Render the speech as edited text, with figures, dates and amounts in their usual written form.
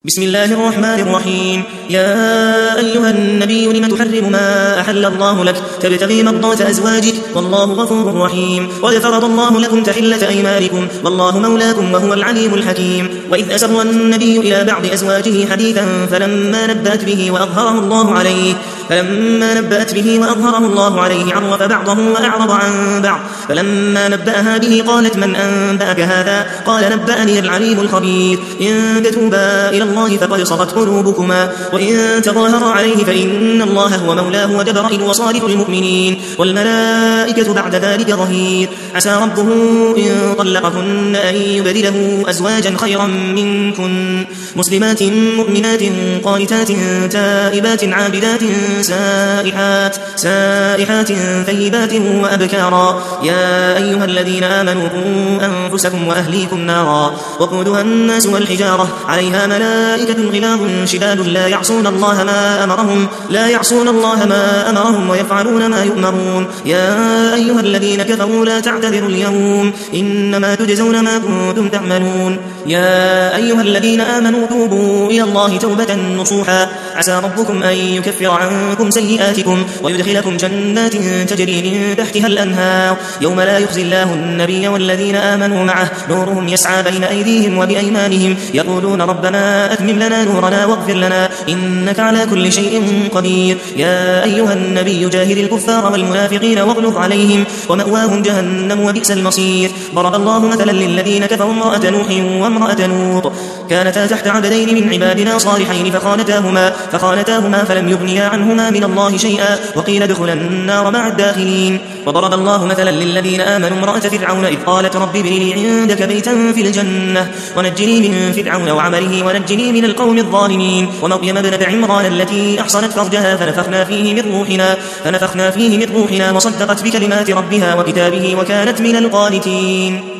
بسم الله الرحمن الرحيم. يا أيها النبي لم تحرم ما أحل الله لك تبتغي مرضات أزواجك والله غفور رحيم. قد فرض الله لكم تحلة أيمانكم والله مولاكم وهو العليم الحكيم. وإذ أسر النبي إلى بعض أزواجه حديثا فلما نبأت به وأظهره الله عليه عرف بعضه وأعرض عن بعض. فلما نبأها به قالت من أنبأك هذا؟ قال نبأني العليم الخبير. إن تتوبا إلى الله فقد صغت قلوبكما وإن تظاهر عليه فإن الله هو مولاه وجبرائيل وصالح المؤمنين والملائكة بعد ذلك ظهير. عسى ربه إن طلقكن أن يبدله أزواجا خيرا منكن مسلمات مؤمنات قانتات تائبات عابدات سائحات ثيبات وأبكارا. يا أيها الذين آمنوا قوا أنفسكم وأهليكم نارا وقودها الناس والحجارة عليها ملائكة غلاظ شداد لا يعصون الله ما أمرهم ويفعلون ما يؤمرون. يا أيها الذين كفروا لا تعتذروا اليوم إنما تجزون ما كنتم تعملون. يا أيها الذين آمنوا توبوا إلى الله توبة نصوحا عسى ربكم أن يكفر عنكم سيئاتكم ويدخلكم جنات تجري من تحتها الأنهار يوم لا يخزي الله النبي والذين آمنوا معه نورهم يسعى بين أيديهم وبأيمانهم يقولون ربنا أتمم لنا نورنا واغفر لنا إنك على كل شيء قدير. يا أيها النبي جاهد الكفار والمنافقين واغلظ عليهم ومأواهم جهنم وبئس المصير. ضرب الله مثلا للذين كفروا امرأة نوح وامرأة لوط كانتا تحت عبدين من عبادنا صالحين فخانتاهما فلم يغنيا عنهما من الله شيئا وقيل ادخلا النار مع الداخلين. وضرب الله مثلا للذين آمنوا امرأة فرعون إذ قالت رب ابن لي عندك بيتا في الجنة ونجني من فرعون وعمله ونجني من القوم الظالمين. ومريم ابنة عمران التي أحصنت فرجها فنفخنا فيه من روحنا وصدقت بكلمات ربها وكتابه وكانت من القانتين.